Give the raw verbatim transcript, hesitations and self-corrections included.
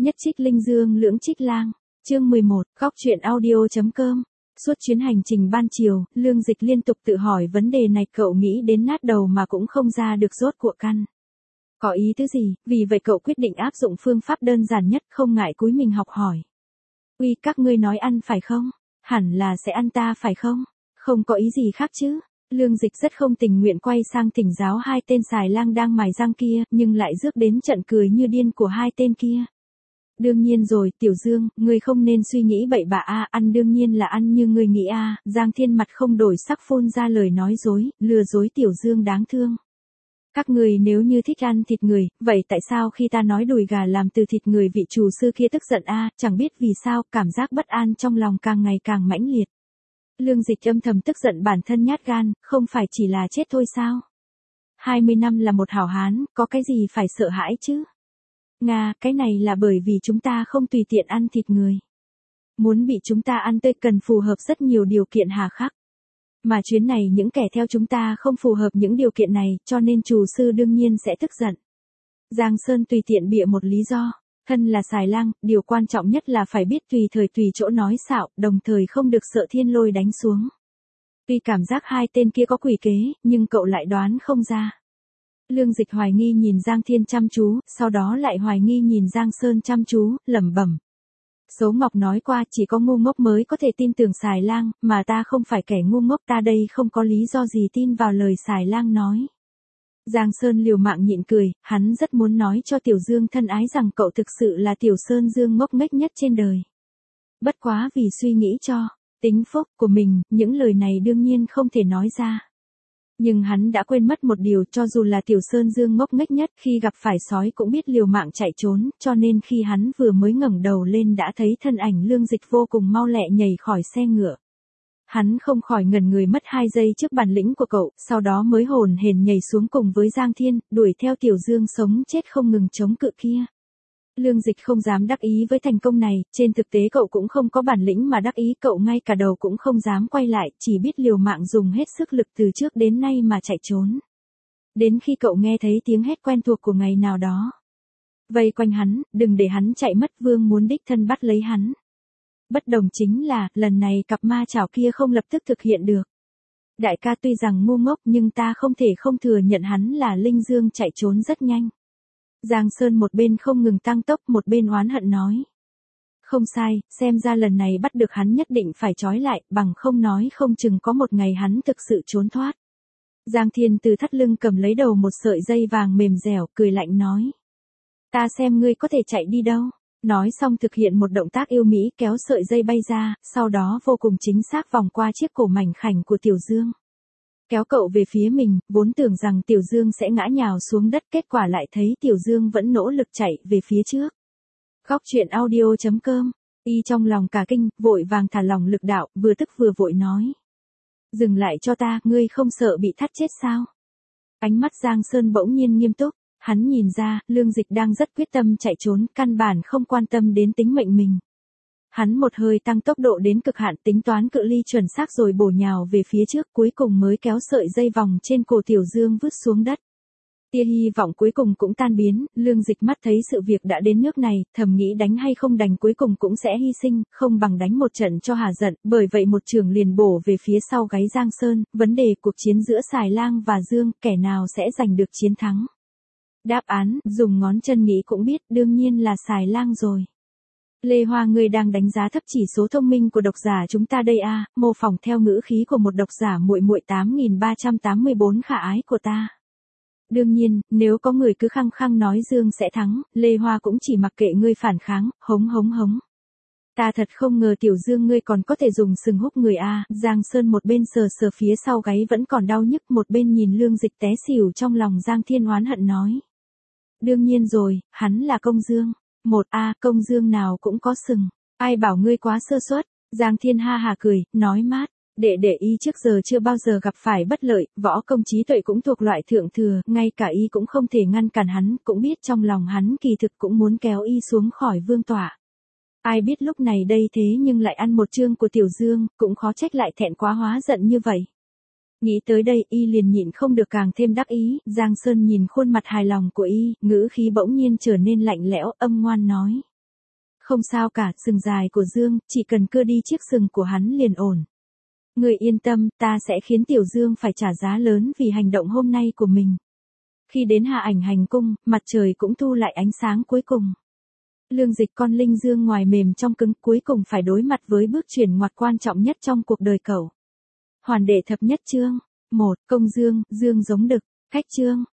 Nhất trích linh dương lưỡng trích lang. Chương mười một, góc truyện audio.com. Suốt chuyến hành trình ban chiều, Lương Dịch liên tục tự hỏi vấn đề này, cậu nghĩ đến nát đầu mà cũng không ra được rốt cuộc căn. Có ý tứ gì, vì vậy cậu quyết định áp dụng phương pháp đơn giản nhất, không ngại cúi mình học hỏi. Uy, các ngươi nói ăn phải không? Hẳn là sẽ ăn ta phải không? Không có ý gì khác chứ? Lương Dịch rất không tình nguyện quay sang thỉnh giáo hai tên xài lang đang mài răng kia, nhưng lại rước đến trận cười như điên của hai tên kia. Đương nhiên rồi, Tiểu Dương, ngươi không nên suy nghĩ bậy bạ a, ăn đương nhiên là ăn như ngươi nghĩ a. Giang Thiên mặt không đổi sắc phun ra lời nói dối, lừa dối Tiểu Dương đáng thương. Các người nếu như thích ăn thịt người, vậy tại sao khi ta nói đùi gà làm từ thịt người vị chủ sư kia tức giận a, chẳng biết vì sao, cảm giác bất an trong lòng càng ngày càng mãnh liệt. Lương Dịch âm thầm tức giận bản thân nhát gan, không phải chỉ là chết thôi sao? hai mươi năm là một hảo hán, có cái gì phải sợ hãi chứ? Nga, cái này là bởi vì chúng ta không tùy tiện ăn thịt người. Muốn bị chúng ta ăn tươi cần phù hợp rất nhiều điều kiện hà khắc. Mà chuyến này những kẻ theo chúng ta không phù hợp những điều kiện này, cho nên chủ sư đương nhiên sẽ tức giận. Giang Sơn tùy tiện bịa một lý do. Thân là xài lang, điều quan trọng nhất là phải biết tùy thời tùy chỗ nói xạo, đồng thời không được sợ thiên lôi đánh xuống. Tuy cảm giác hai tên kia có quỷ kế, nhưng cậu lại đoán không ra. Lương Dịch hoài nghi nhìn Giang Thiên chăm chú, sau đó lại hoài nghi nhìn Giang Sơn chăm chú, lẩm bẩm. Số Ngọc nói qua chỉ có ngu ngốc mới có thể tin tưởng xài lang, mà ta không phải kẻ ngu ngốc, ta đây không có lý do gì tin vào lời xài lang nói. Giang Sơn liều mạng nhịn cười, hắn rất muốn nói cho Tiểu Dương thân ái rằng cậu thực sự là Tiểu Sơn Dương ngốc nghếch nhất trên đời. Bất quá vì suy nghĩ cho tính phúc của mình, những lời này đương nhiên không thể nói ra. Nhưng hắn đã quên mất một điều, cho dù là Tiểu Sơn Dương ngốc nghếch nhất, khi gặp phải sói cũng biết liều mạng chạy trốn, cho nên khi hắn vừa mới ngẩng đầu lên đã thấy thân ảnh Lương Dịch vô cùng mau lẹ nhảy khỏi xe ngựa. Hắn không khỏi ngẩn người mất hai giây trước bản lĩnh của cậu, sau đó mới hồn hển nhảy xuống cùng với Giang Thiên, đuổi theo Tiểu Dương sống chết không ngừng chống cự kia. Lương Dịch không dám đắc ý với thành công này, trên thực tế cậu cũng không có bản lĩnh mà đắc ý, cậu ngay cả đầu cũng không dám quay lại, chỉ biết liều mạng dùng hết sức lực từ trước đến nay mà chạy trốn. Đến khi cậu nghe thấy tiếng hét quen thuộc của ngày nào đó. Vây quanh hắn, đừng để hắn chạy mất, vương muốn đích thân bắt lấy hắn. Bất đồng chính là, lần này cặp ma chảo kia không lập tức thực hiện được. Đại ca tuy rằng ngu ngốc nhưng ta không thể không thừa nhận hắn là linh dương chạy trốn rất nhanh. Giang Sơn một bên không ngừng tăng tốc, một bên oán hận nói. Không sai, xem ra lần này bắt được hắn nhất định phải trói lại, bằng không nói không chừng có một ngày hắn thực sự trốn thoát. Giang Thiên từ thắt lưng cầm lấy đầu một sợi dây vàng mềm dẻo, cười lạnh nói. Ta xem ngươi có thể chạy đi đâu. Nói xong thực hiện một động tác yêu mỹ kéo sợi dây bay ra, sau đó vô cùng chính xác vòng qua chiếc cổ mảnh khảnh của Tiểu Dương. Kéo cậu về phía mình, vốn tưởng rằng Tiểu Dương sẽ ngã nhào xuống đất, kết quả lại thấy Tiểu Dương vẫn nỗ lực chạy về phía trước. Góc truyện audio.com. Y trong lòng cả kinh, vội vàng thả lỏng lực đạo, vừa tức vừa vội nói. Dừng lại cho ta, ngươi không sợ bị thắt chết sao? Ánh mắt Giang Sơn bỗng nhiên nghiêm túc, hắn nhìn ra, Lương Dịch đang rất quyết tâm chạy trốn, căn bản không quan tâm đến tính mệnh mình. Hắn một hơi tăng tốc độ đến cực hạn, tính toán cự ly chuẩn xác rồi bổ nhào về phía trước, cuối cùng mới kéo sợi dây vòng trên cổ Tiểu Dương vứt xuống đất. Tia hy vọng cuối cùng cũng tan biến, Lương Dịch mắt thấy sự việc đã đến nước này, thầm nghĩ đánh hay không đánh cuối cùng cũng sẽ hy sinh, không bằng đánh một trận cho hà giận, bởi vậy một trường liền bổ về phía sau gáy Giang Sơn, vấn đề cuộc chiến giữa xài lang và Dương, kẻ nào sẽ giành được chiến thắng. Đáp án, dùng ngón chân nghĩ cũng biết, đương nhiên là xài lang rồi. Lê Hoa, ngươi đang đánh giá thấp chỉ số thông minh của độc giả chúng ta đây a, mô phỏng theo ngữ khí của một độc giả muội muội tám nghìn ba trăm tám mươi bốn khả ái của ta. Đương nhiên, nếu có người cứ khăng khăng nói Dương sẽ thắng, Lê Hoa cũng chỉ mặc kệ ngươi phản kháng, hống hống hống. Ta thật không ngờ Tiểu Dương ngươi còn có thể dùng sừng húc người a. Giang Sơn một bên sờ sờ phía sau gáy vẫn còn đau nhức, một bên nhìn Lương Dịch té xỉu, trong lòng Giang Thiên oán hận nói. Đương nhiên rồi, hắn là công dương. Một a, công dương nào cũng có sừng. Ai bảo ngươi quá sơ suất. Giang Thiên ha hà cười, nói mát. Đệ đệ y trước giờ chưa bao giờ gặp phải bất lợi, võ công trí tuệ cũng thuộc loại thượng thừa, ngay cả y cũng không thể ngăn cản hắn, cũng biết trong lòng hắn kỳ thực cũng muốn kéo y xuống khỏi vương tọa. Ai biết lúc này đây thế nhưng lại ăn một chương của Tiểu Dương, cũng khó trách lại thẹn quá hóa giận như vậy. Nghĩ tới đây y liền nhịn không được càng thêm đắc ý, Giang Sơn nhìn khuôn mặt hài lòng của y, ngữ khí bỗng nhiên trở nên lạnh lẽo, âm ngoan nói. Không sao cả, sừng dài của Dương, chỉ cần cưa đi chiếc sừng của hắn liền ổn. Người yên tâm, ta sẽ khiến Tiểu Dương phải trả giá lớn vì hành động hôm nay của mình. Khi đến Hạ Ảnh hành cung, mặt trời cũng thu lại ánh sáng cuối cùng. Lương Dịch con linh Dương ngoài mềm trong cứng cuối cùng phải đối mặt với bước chuyển ngoặt quan trọng nhất trong cuộc đời cậu. Hoàn đệ thập nhất chương. một. Công Dương, Dương giống đực. Khách chương.